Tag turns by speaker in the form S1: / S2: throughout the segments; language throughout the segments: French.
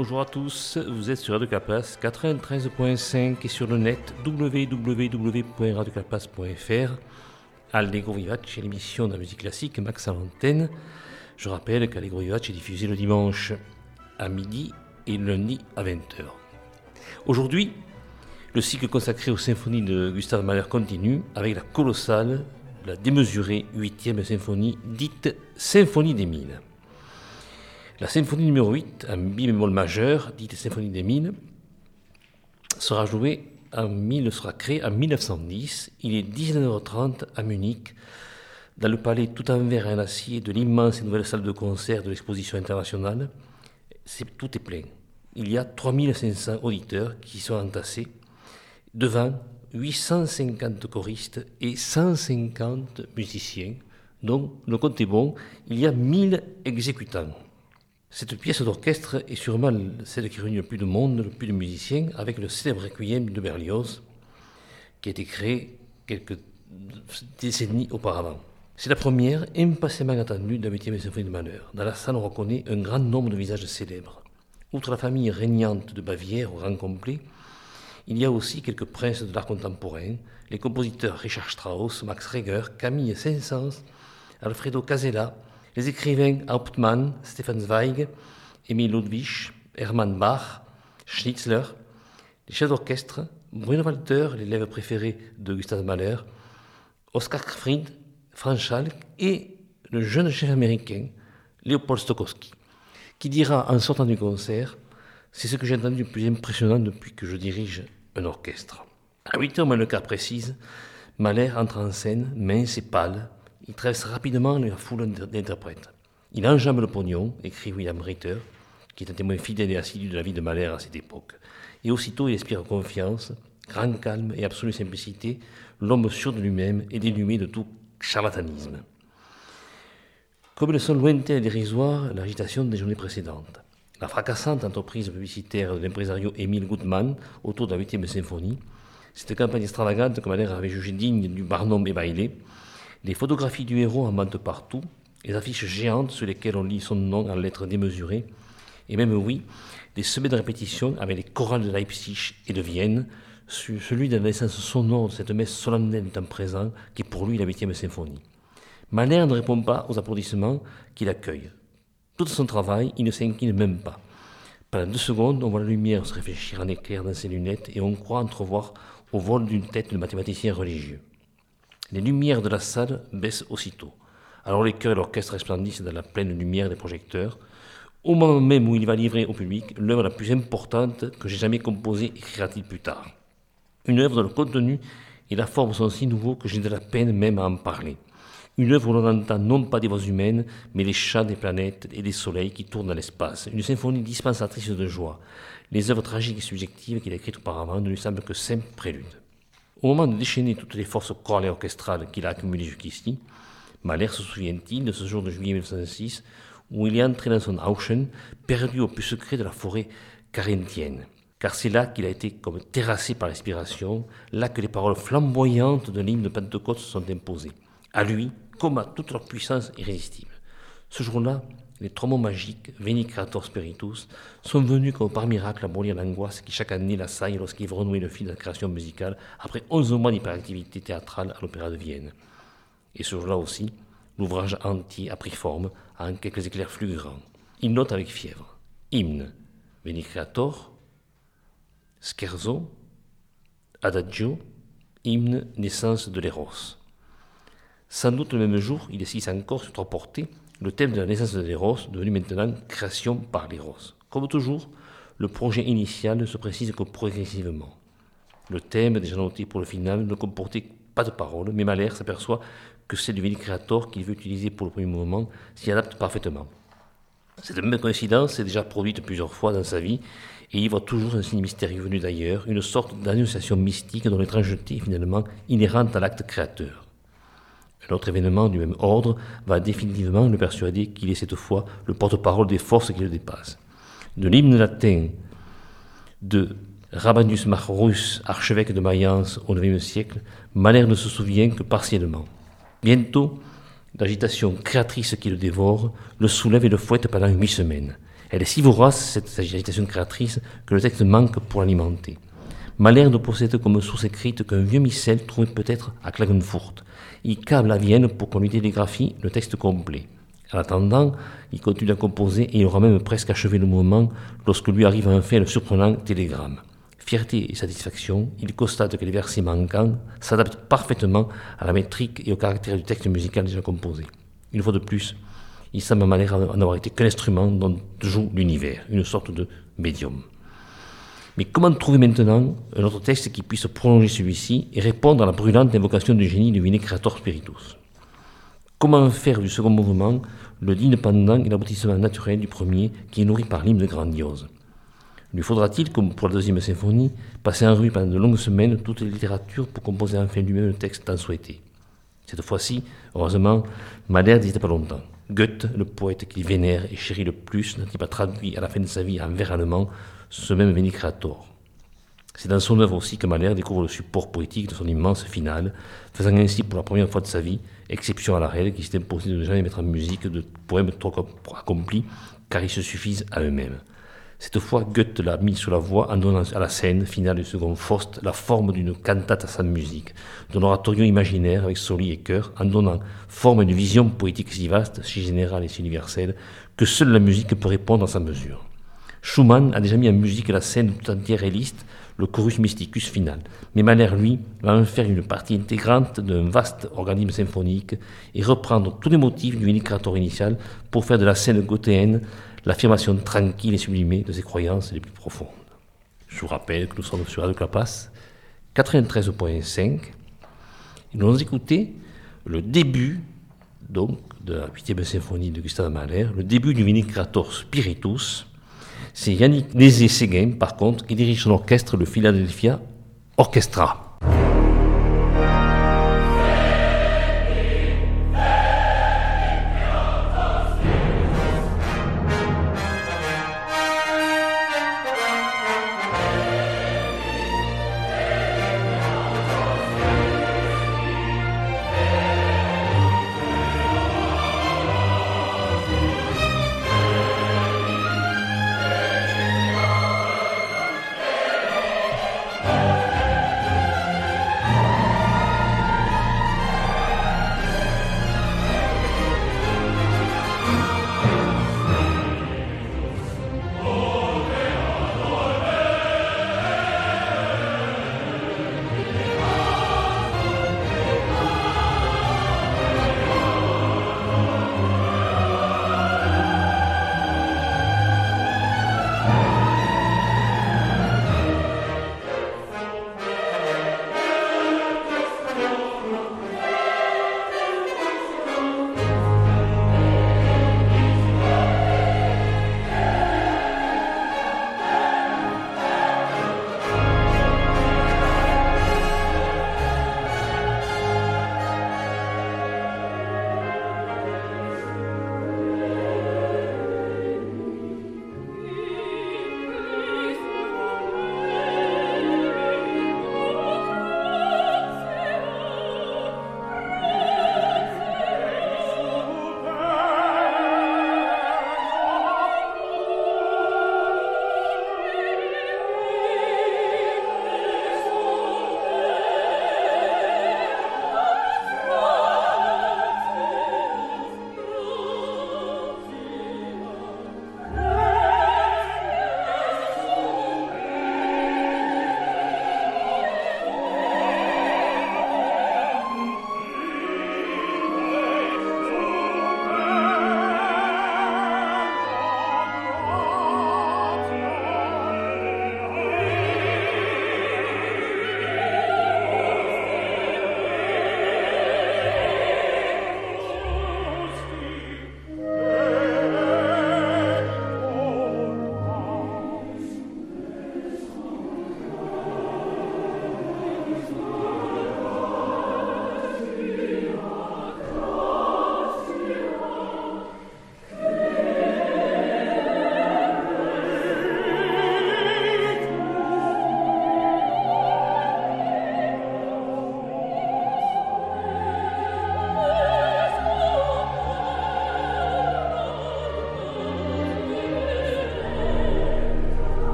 S1: Bonjour à tous, vous êtes sur Radio Carpas 93.5 et sur le net www.radiocarpas.fr. Allegro Vivace, l'émission de la musique classique, Max à l'antenne. Je rappelle qu'Allegro Vivace est diffusé le dimanche à midi et le lundi à 20h. Aujourd'hui, le cycle consacré aux symphonies de Gustav Mahler continue avec la colossale, la démesurée 8e symphonie dite Symphonie des Mille. La symphonie numéro 8, en mi bémol majeur, dite Symphonie des Mille, sera créée en 1910. Il est 19h30 à Munich, dans le palais tout en verre et en acier de l'immense et nouvelle salle de concert de l'exposition internationale. Tout est plein. Il y a 3500 auditeurs qui sont entassés devant 850 choristes et 150 musiciens. Donc, le compte est bon, il y a 1000 exécutants. Cette pièce d'orchestre est sûrement celle qui réunit le plus de monde, le plus de musiciens, avec le célèbre Requiem de Berlioz, qui a été créé quelques décennies auparavant. C'est la première, impatiemment attendue, de la 8e symphonie de Mahler. Dans la salle, on reconnaît un grand nombre de visages célèbres. Outre la famille régnante de Bavière au rang complet, il y a aussi quelques princes de l'art contemporain, les compositeurs Richard Strauss, Max Reger, Camille Saint-Saëns, Alfredo Casella, les écrivains Hauptmann, Stefan Zweig, Emil Ludwig, Hermann Bach, Schnitzler, les chefs d'orchestre, Bruno Walter, l'élève préféré de Gustav Mahler, Oskar Fried, Franz Schalk et le jeune chef américain Leopold Stokowski, qui dira en sortant du concert: c'est ce que j'ai entendu le plus impressionnant depuis que je dirige un orchestre. À 8h moins le quart précise, Mahler entre en scène, mince et pâle. Il traverse rapidement la foule d'interprètes. Il enjambe le pognon, écrit William Ritter, qui est un témoin fidèle et assidu de la vie de Mahler à cette époque. Et aussitôt, il inspire confiance, grand calme et absolue simplicité, l'homme sûr de lui-même et dénué de tout charlatanisme. Comme le son lointain et dérisoire l'agitation des journées précédentes. La fracassante entreprise publicitaire de l'impresario Emil Gutmann autour de la 8e symphonie, cette campagne extravagante que Mahler avait jugée digne du Barnum et Bailey, les photographies du héros en mentent partout, les affiches géantes sur lesquelles on lit son nom en lettres démesurées, et même, oui, des semaines de répétition avec les chorales de Leipzig et de Vienne, celui de la naissance sonore de cette messe solennelle du temps présent, qui est pour lui la 8e symphonie. Mahler ne répond pas aux applaudissements qu'il accueille. Tout son travail, il ne s'incline même pas. Pendant 2 secondes, on voit la lumière se réfléchir en éclair dans ses lunettes et on croit entrevoir au vol d'une tête le mathématicien religieux. Les lumières de la salle baissent aussitôt. Alors les chœurs et l'orchestre resplendissent dans la pleine lumière des projecteurs, au moment même où il va livrer au public l'œuvre la plus importante que j'ai jamais composée, écrira-t-il plus tard. Une œuvre dont le contenu et la forme sont si nouveaux que j'ai de la peine même à en parler. Une œuvre où l'on entend non pas des voix humaines, mais les chants des planètes et des soleils qui tournent dans l'espace. Une symphonie dispensatrice de joie. Les œuvres tragiques et subjectives qu'il a écrites auparavant ne lui semblent que simples préludes. Au moment de déchaîner toutes les forces chorales et orchestrales qu'il a accumulées jusqu'ici, Mahler se souvient-il de ce jour de juillet 1906 où il est entré dans son Auschen, perdu au plus secret de la forêt carinthienne. Car c'est là qu'il a été comme terrassé par l'inspiration, là que les paroles flamboyantes de l'hymne de Pentecôte se sont imposées. À lui, comme à toute leur puissance irrésistible. Ce jour-là, les 3 mots magiques, Veni Creator Spiritus, sont venus comme par miracle abolir l'angoisse qui chaque année l'assaille lorsqu'il veut renouer le fil de la création musicale après 11 mois d'hyperactivité théâtrale à l'Opéra de Vienne. Et ce jour-là aussi, l'ouvrage entier a pris forme en quelques éclairs fulgurants. Il note avec fièvre: hymne, Veni Creator, Scherzo, Adagio, hymne, naissance de l'Eros. Sans doute le même jour, il esquisse encore sur 3 portées le thème de la naissance de l'Eros, devenu maintenant création par l'Eros. Comme toujours, le projet initial ne se précise que progressivement. Le thème, déjà noté pour le final, ne comportait pas de paroles, mais Mahler s'aperçoit que c'est du Veni Creator qu'il veut utiliser pour le premier mouvement s'y adapte parfaitement. Cette même coïncidence s'est déjà produite plusieurs fois dans sa vie, et il y voit toujours un signe mystérieux venu d'ailleurs, une sorte d'annonciation mystique dont l'étrangeté est finalement inhérente à l'acte créateur. Un autre événement du même ordre va définitivement le persuader qu'il est cette fois le porte-parole des forces qui le dépassent. De l'hymne latin de Rabanus Maurus, archevêque de Mayence au IXe siècle, Mahler ne se souvient que partiellement. Bientôt, l'agitation créatrice qui le dévore le soulève et le fouette pendant 8 semaines. Elle est si vorace, cette agitation créatrice, que le texte manque pour l'alimenter. Mahler ne possède comme source écrite qu'un vieux missel trouvé peut-être à Klagenfurt. Il câble à Vienne pour qu'on lui télégraphie le texte complet. En attendant, il continue à composer et il aura même presque achevé le mouvement lorsque lui arrive enfin le surprenant télégramme. Fierté et satisfaction, il constate que les versets manquants s'adaptent parfaitement à la métrique et au caractère du texte musical déjà composé. Une fois de plus, il semble à Mahler n'avoir été qu'un instrument dont joue l'univers, une sorte de médium. Mais comment trouver maintenant un autre texte qui puisse prolonger celui-ci et répondre à la brûlante invocation du génie du Veni Creator Spiritus? Comment faire du second mouvement le digne pendant et l'aboutissement naturel du premier qui est nourri par l'hymne grandiose? Lui faudra-t-il, comme pour la deuxième symphonie, passer en revue pendant de longues semaines toute la littérature pour composer enfin lui-même le texte tant souhaité? Cette fois-ci, heureusement, Mahler n'hésitait pas longtemps. Goethe, le poète qu'il vénère et chérit le plus, n'a-t-il pas traduit à la fin de sa vie en vers allemand ce même Veni Creator? C'est dans son œuvre aussi que Mahler découvre le support poétique de son immense finale, faisant ainsi pour la première fois de sa vie exception à la règle qui s'est imposée de ne jamais mettre en musique de poèmes trop accomplis, car ils se suffisent à eux-mêmes. Cette fois, Goethe l'a mis sur la voie en donnant à la scène finale du second Faust la forme d'une cantate sans musique, d'un oratorio imaginaire avec soli et chœur, en donnant forme à une vision poétique si vaste, si générale et si universelle, que seule la musique peut répondre à sa mesure. Schumann a déjà mis en musique la scène tout entière et liste, le chorus mysticus final. Mais Mahler, lui, va en faire une partie intégrante d'un vaste organisme symphonique et reprendre tous les motifs du Veni Creator initial pour faire de la scène goethéenne l'affirmation tranquille et sublimée de ses croyances les plus profondes. Je vous rappelle que nous sommes sur Radio Clapas 93.5 et nous allons écouter le début donc de la 8e symphonie de Gustav Mahler, le début du Veni Creator Spiritus. C'est Yannick Nézet-Séguin, par contre, qui dirige son orchestre, le Philadelphia Orchestra.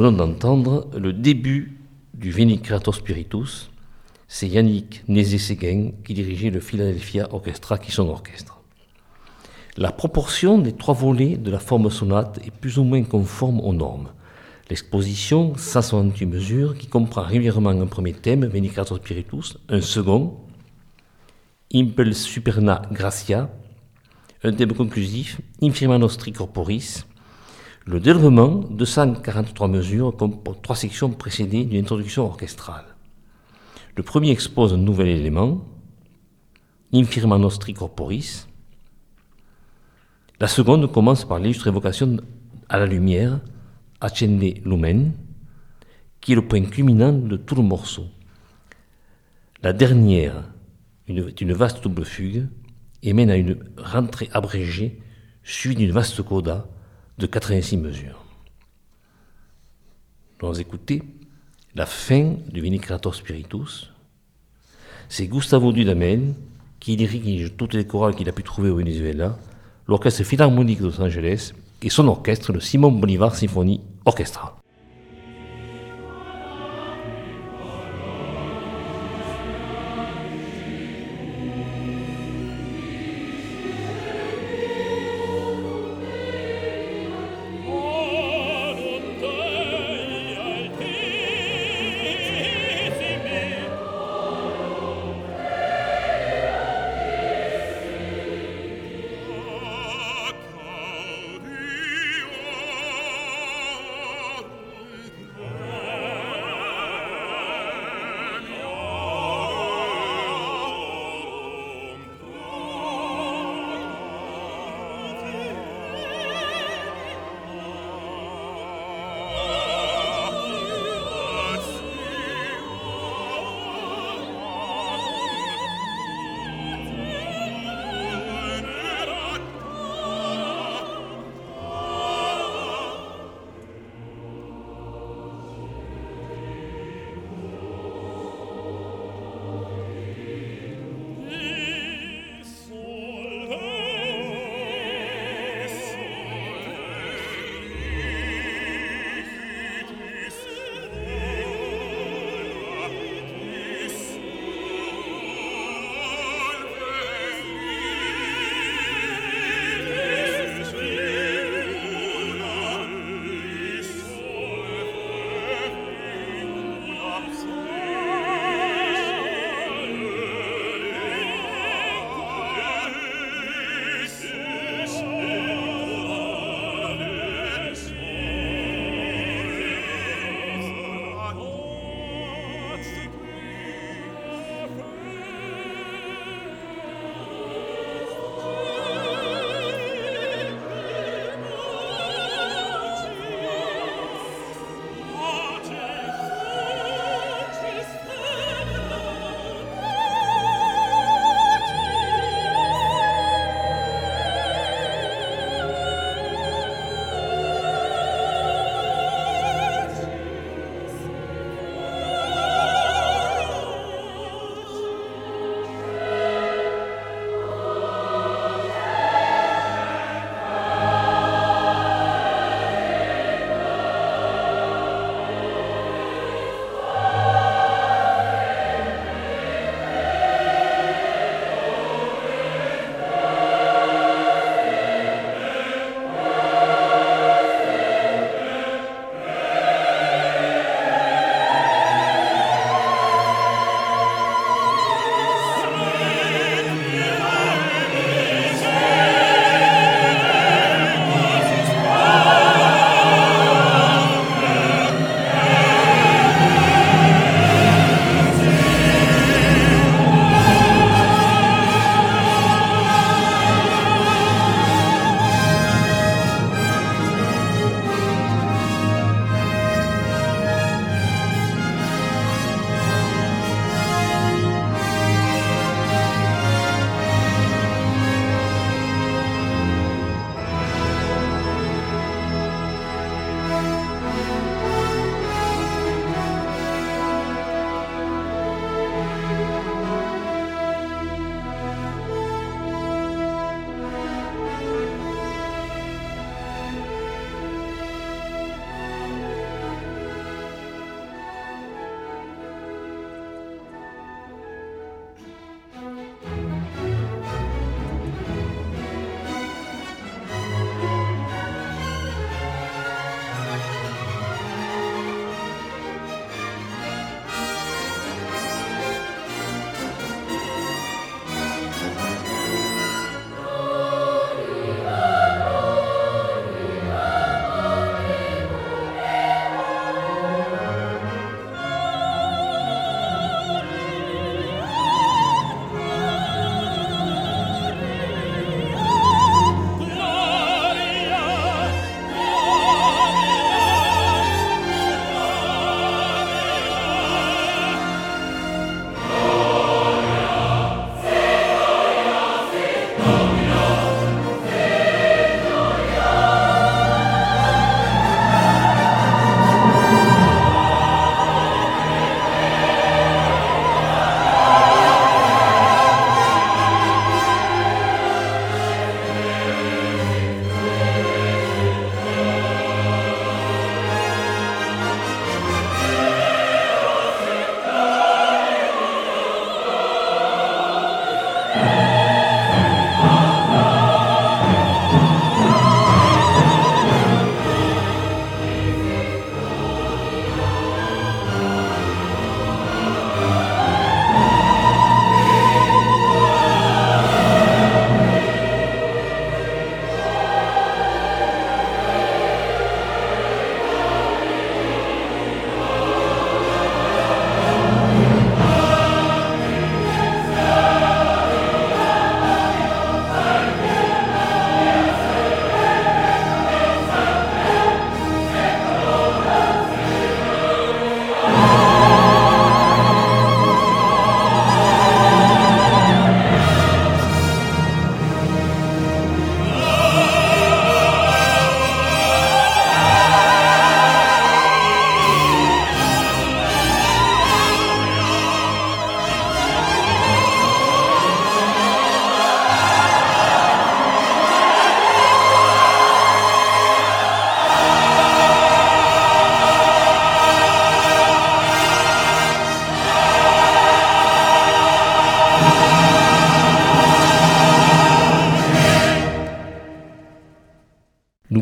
S1: venons d'entendre le début du Veni Creator Spiritus. C'est Yannick Nézet-Séguin qui dirigeait le Philadelphia Orchestra, qui est son orchestre. La proportion des 3 volets de la forme sonate est plus ou moins conforme aux normes. L'exposition, 168 mesures, qui comprend régulièrement un premier thème, Veni Creator Spiritus, un second, Impel Superna Gratia, un thème conclusif, Infirma Nostri Corporis. Le développement, 243 mesures, comporte 3 sections précédées d'une introduction orchestrale. Le premier expose un nouvel élément, Infirma Nostri Corporis. La seconde commence par l'illustre évocation à la lumière, Accende Lumen, qui est le point culminant de tout le morceau. La dernière est une vaste double fugue et mène à une rentrée abrégée suivie d'une vaste coda de 86 mesures. Nous allons écouter la fin du Veni Creator Spiritus. C'est Gustavo Dudamel qui dirige toutes les chorales qu'il a pu trouver au Venezuela, l'Orchestre Philharmonique de Los Angeles et son orchestre, le Simon Bolivar Symphony Orchestra.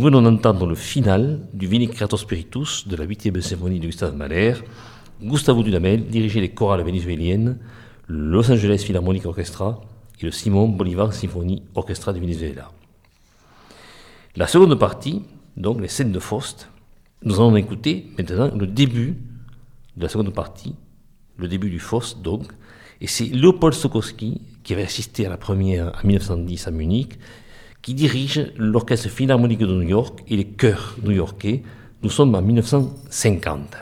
S1: venons d'entendre le final du Veni Creator Spiritus de la 8e symphonie de Gustave Mahler. Gustavo Dudamel dirigeait les chorales vénézuéliennes, le Los Angeles Philharmonic Orchestra et le Simon Bolivar Symphony Orchestra de Venezuela. La seconde partie, donc les scènes de Faust, nous allons écouter maintenant le début de la seconde partie, le début du Faust donc, et c'est Leopold Stokowski qui avait assisté à la première en 1910 à Munich, qui dirige l'Orchestre Philharmonique de New York et les chœurs new-yorkais. Nous sommes en 1950.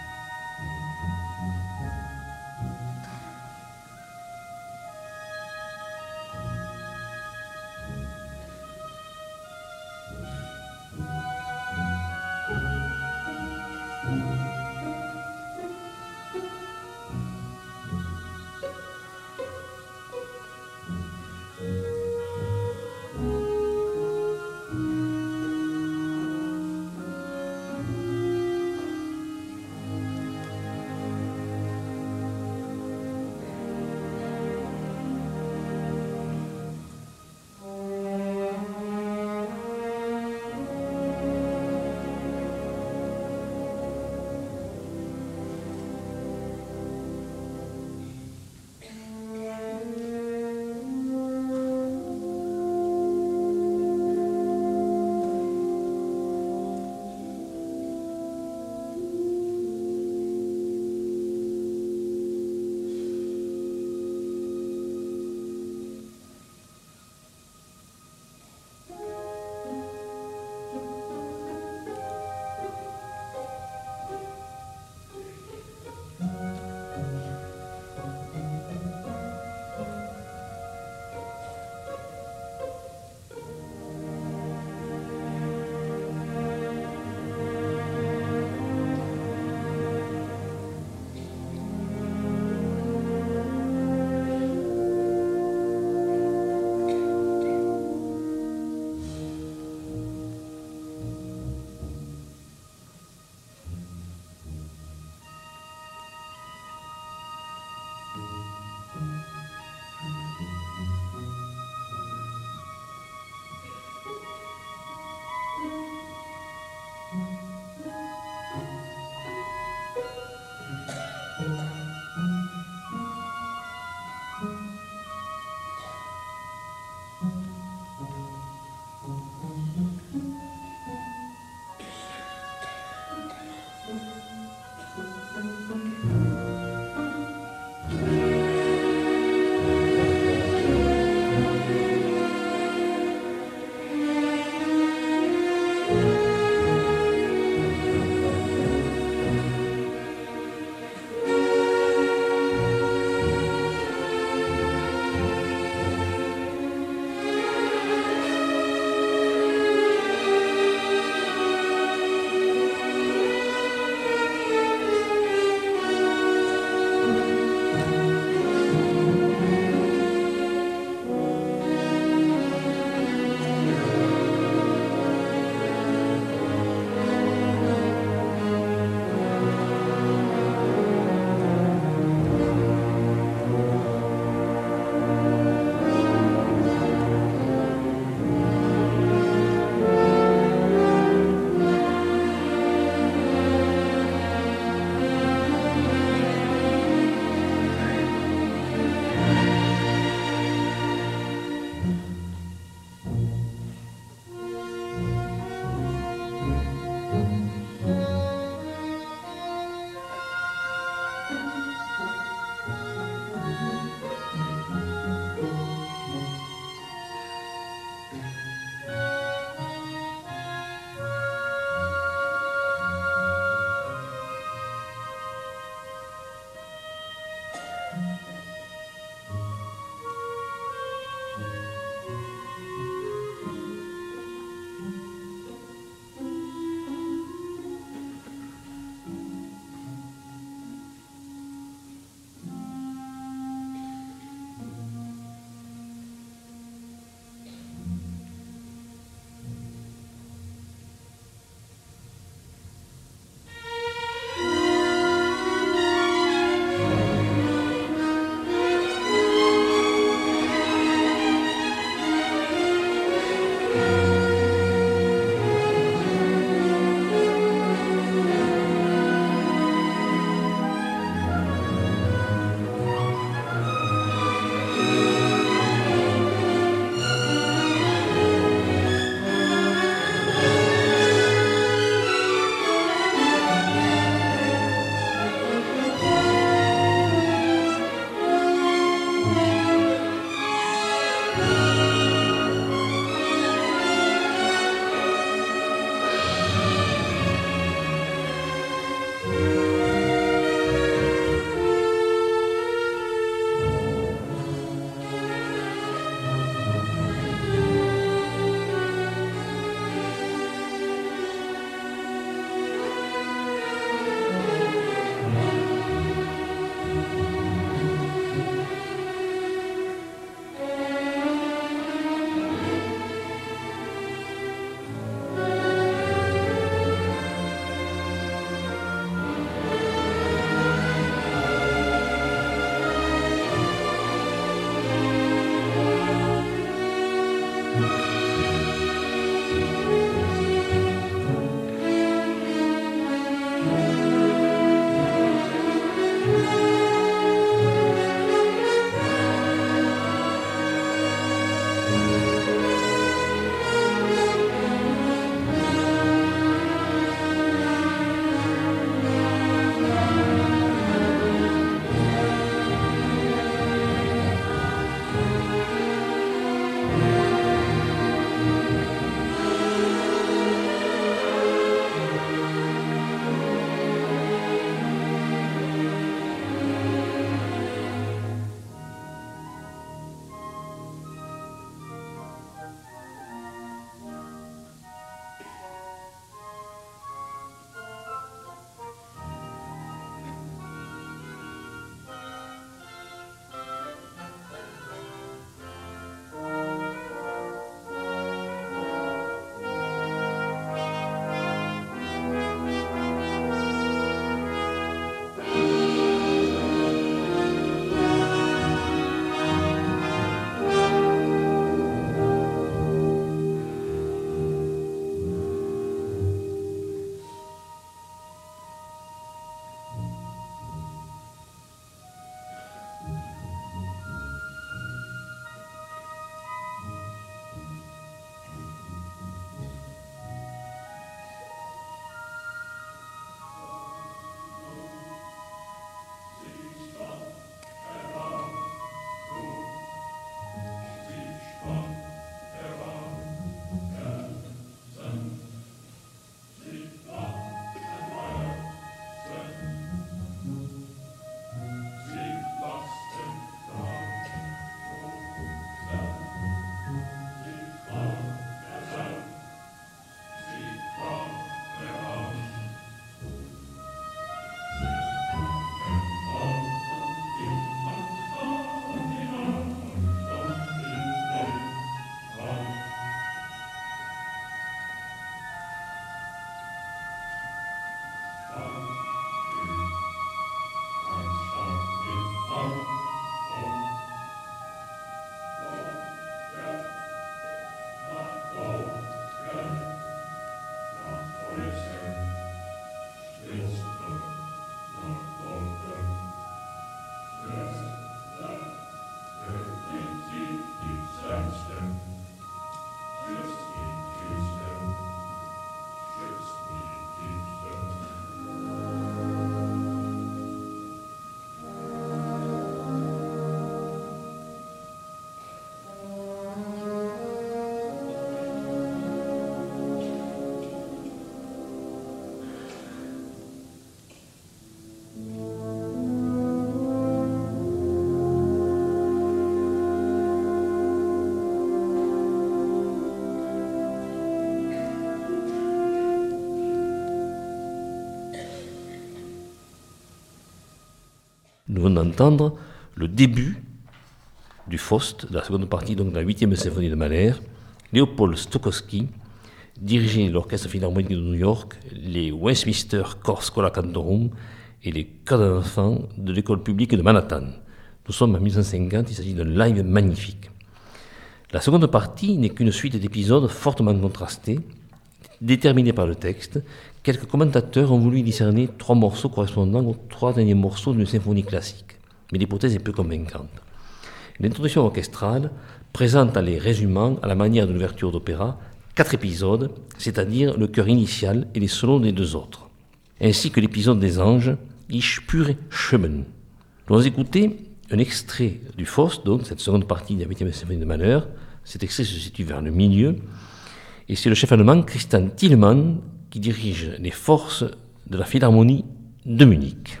S1: Nous venons d'entendre le début du Faust, de la seconde partie, donc de la 8e symphonie de Mahler. Léopold Stokowski dirigeait l'Orchestre Philharmonique de New York, les Westminster Choral Schola Cantorum et les chœurs d'enfants de l'école publique de Manhattan. Nous sommes en 1950, il s'agit d'un live magnifique. La seconde partie n'est qu'une suite d'épisodes fortement contrastés, déterminés par le texte. Quelques commentateurs ont voulu discerner 3 morceaux correspondant aux 3 derniers morceaux d'une symphonie classique, mais l'hypothèse est peu convaincante. L'introduction orchestrale présente en les résumant, à la manière de l'ouverture d'opéra, 4 épisodes, c'est-à-dire le chœur initial et les solos des 2 autres, ainsi que l'épisode des anges, Ich spüre Schwimmen. Nous allons écouter un extrait du Faust, donc cette seconde partie de la 8e symphonie de Mahler. Cet extrait se situe vers le milieu, et c'est le chef allemand Christian Thielemann qui dirige les forces de la Philharmonie de Munich.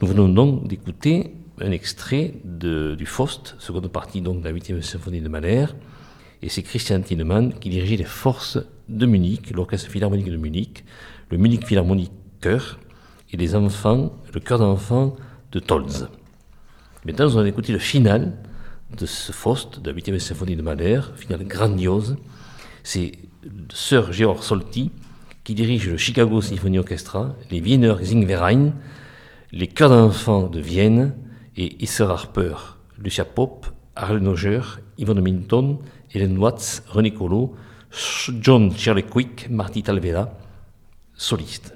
S1: Nous venons donc d'écouter un extrait du Faust, seconde partie donc de la 8e symphonie de Mahler, et c'est Christian Thielemann qui dirigeait les forces de Munich, l'orchestre philharmonique de Munich, le Munich Philharmonic Chœur et les enfants, le chœur d'enfants de Tolz. Maintenant, nous allons écouter le final de ce Faust, de la 8e symphonie de Mahler, finale grandiose. C'est Sir Georg Solti qui dirige le Chicago Symphony Orchestra, les Wiener Singverein, les chœurs d'enfants de Vienne et Isser Harper, Lucia Pope, Arlen Auger, Yvonne Minton, Hélène Watts, René Collot, John Shirley Quick, Marty Talvela, soliste.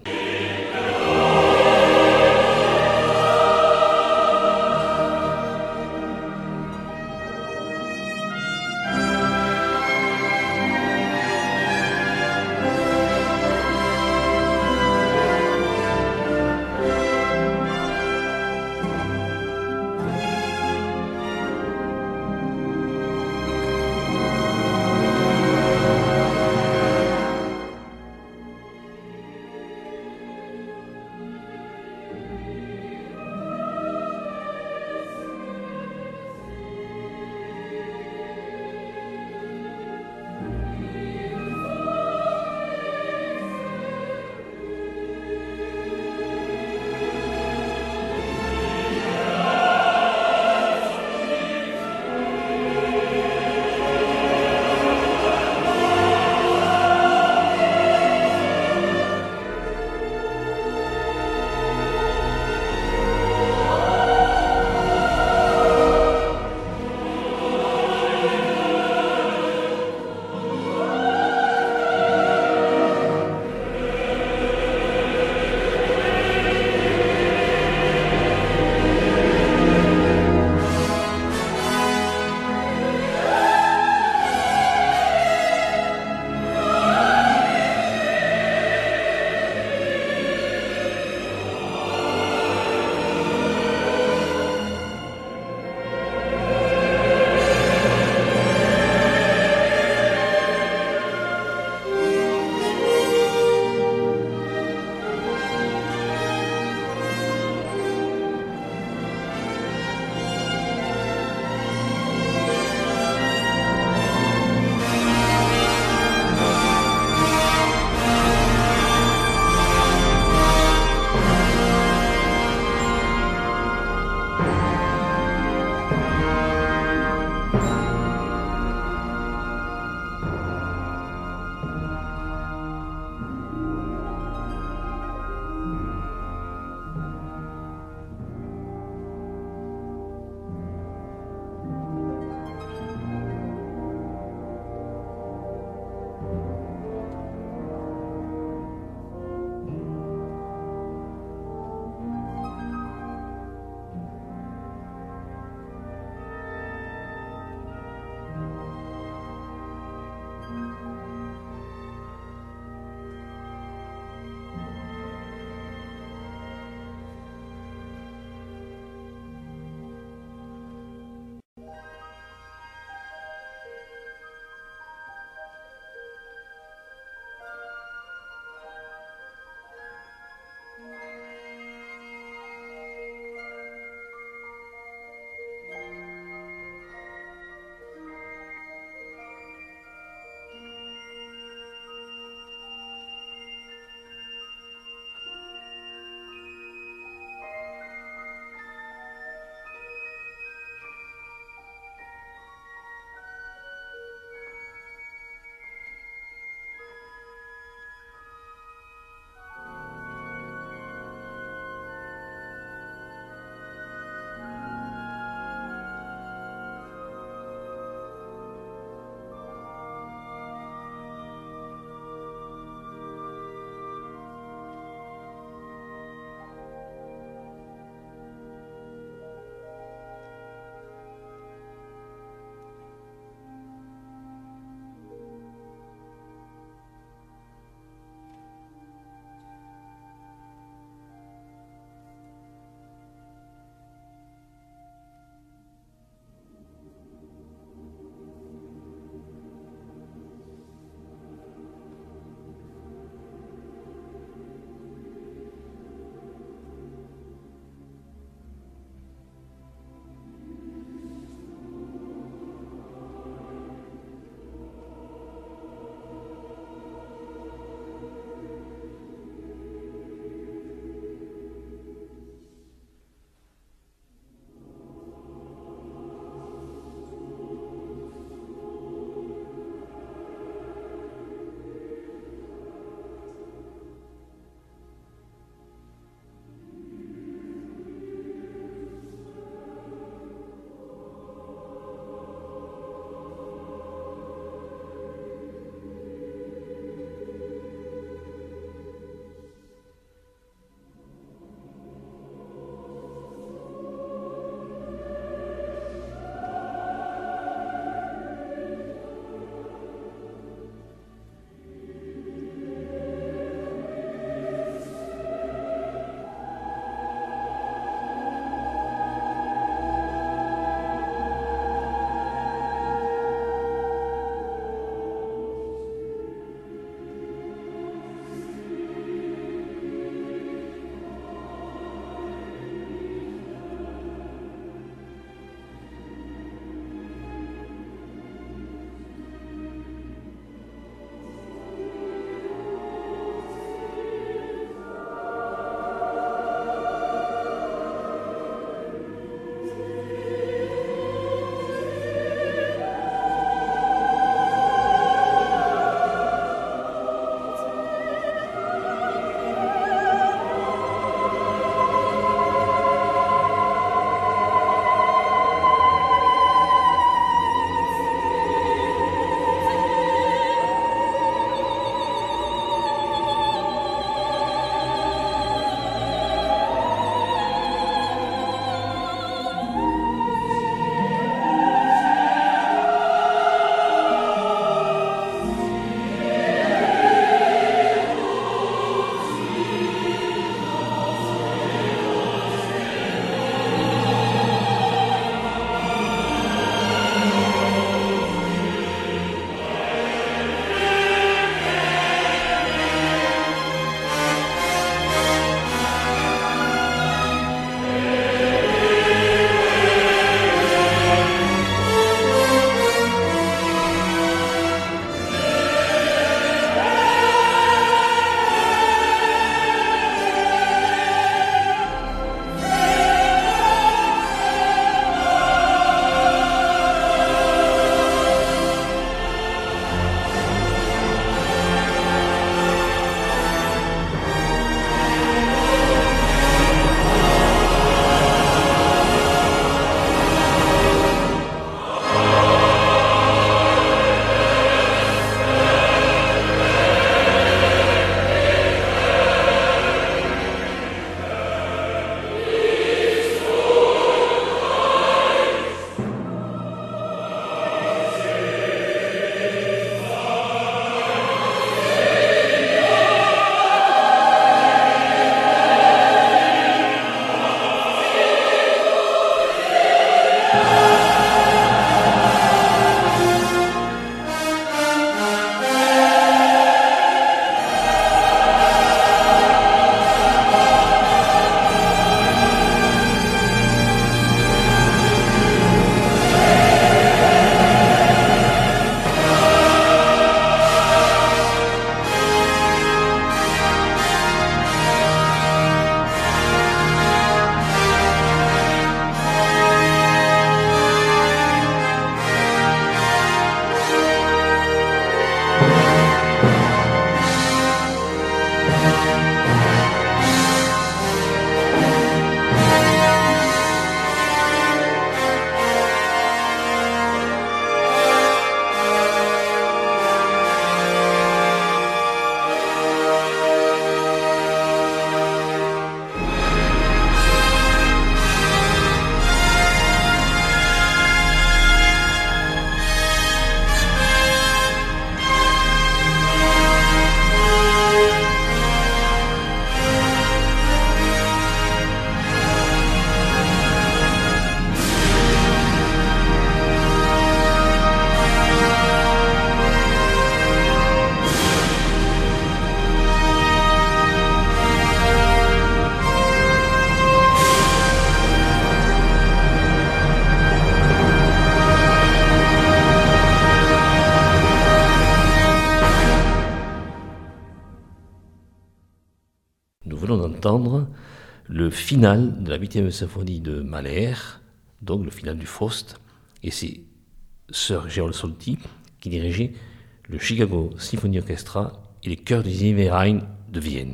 S1: entendre le final de la 8e symphonie de Mahler, donc le final du Faust, et c'est Sir Georg Solti qui dirigeait le Chicago Symphony Orchestra et les chœurs du Verein de Vienne.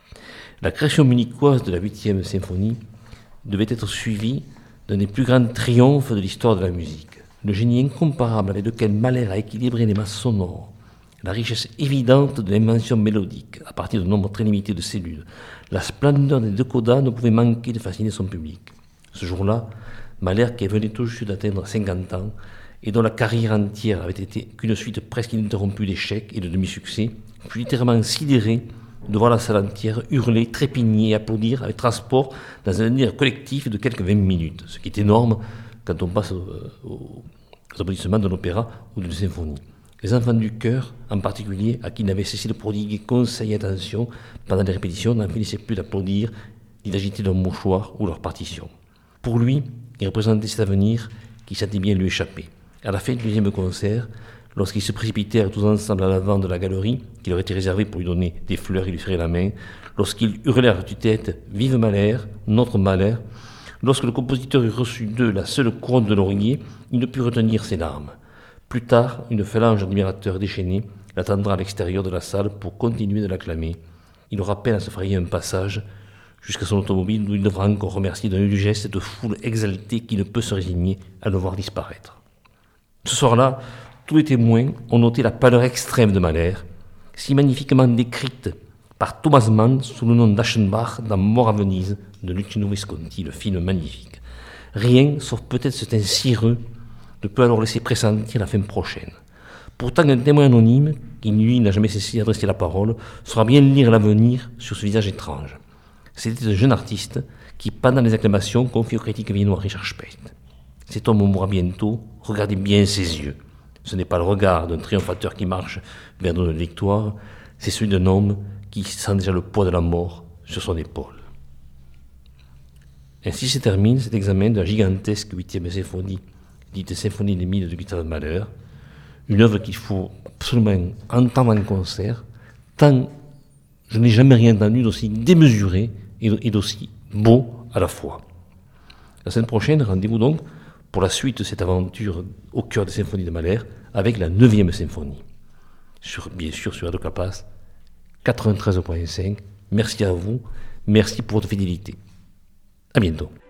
S1: La création munichoise de la 8e symphonie devait être suivie d'un des plus grands triomphes de l'histoire de la musique. Le génie incomparable avec lequel Mahler a équilibré les masses sonores, la richesse évidente de l'invention mélodique à partir d'un nombre très limité de cellules, la splendeur des deux codas ne pouvait manquer de fasciner son public. Ce jour-là, Mahler, qui venait tout juste d'atteindre 50 ans et dont la carrière entière avait été qu'une suite presque ininterrompue d'échecs et de demi-succès, fut littéralement sidéré de voir la salle entière hurler, trépigner et applaudir avec transport dans un délire collectif de quelques 20 minutes, ce qui est énorme quand on passe aux applaudissements d'un opéra ou d'une symphonie. Les enfants du chœur, en particulier, à qui il n'avait cessé de prodiguer conseil et attention pendant les répétitions, n'en finissaient plus d'applaudir, ni d'agiter leur mouchoir ou leur partition. Pour lui, il représentait cet avenir qui sentait bien lui échapper. À la fin du deuxième concert, lorsqu'ils se précipitèrent tous ensemble à l'avant de la galerie, qui leur était réservée pour lui donner des fleurs et lui serrer la main, lorsqu'ils hurlèrent à tue-tête « Vive Mahler, notre Mahler », lorsque le compositeur eut reçu d'eux la seule couronne de laurier, il ne put retenir ses larmes. Plus tard, une phalange d'admirateurs déchaînés l'attendra à l'extérieur de la salle pour continuer de l'acclamer. Il aura peine à se frayer un passage jusqu'à son automobile où il devra encore remercier d'un geste cette foule exaltée qui ne peut se résigner à le voir disparaître. Ce soir-là, tous les témoins ont noté la pâleur extrême de Mahler, si magnifiquement décrite par Thomas Mann sous le nom d'Aschenbach dans Mort à Venise de Luchino Visconti, le film magnifique. Rien, sauf peut-être ce teint cireux, ne peut alors laisser pressentir la fin prochaine. Pourtant, un témoin anonyme, qui lui n'a jamais cessé d'adresser la parole, saura bien lire l'avenir sur ce visage étrange. C'était un jeune artiste qui, pendant les acclamations, confie au critique viennois Richard Specht. Cet homme mourra bientôt, regardez bien ses yeux. Ce n'est pas le regard d'un triomphateur qui marche vers notre victoire, c'est celui d'un homme qui sent déjà le poids de la mort sur son épaule. Ainsi se termine cet examen de la gigantesque 8e symphonie, dite Symphonie des Mille de Gustav Mahler, une œuvre qu'il faut absolument entendre en concert, tant je n'ai jamais rien entendu d'aussi démesuré et d'aussi beau à la fois. La semaine prochaine, rendez-vous donc pour la suite de cette aventure au cœur des symphonies de Mahler avec la 9e symphonie. Bien sûr sur Radio Capas 93.5. Merci à vous, merci pour votre fidélité. À bientôt.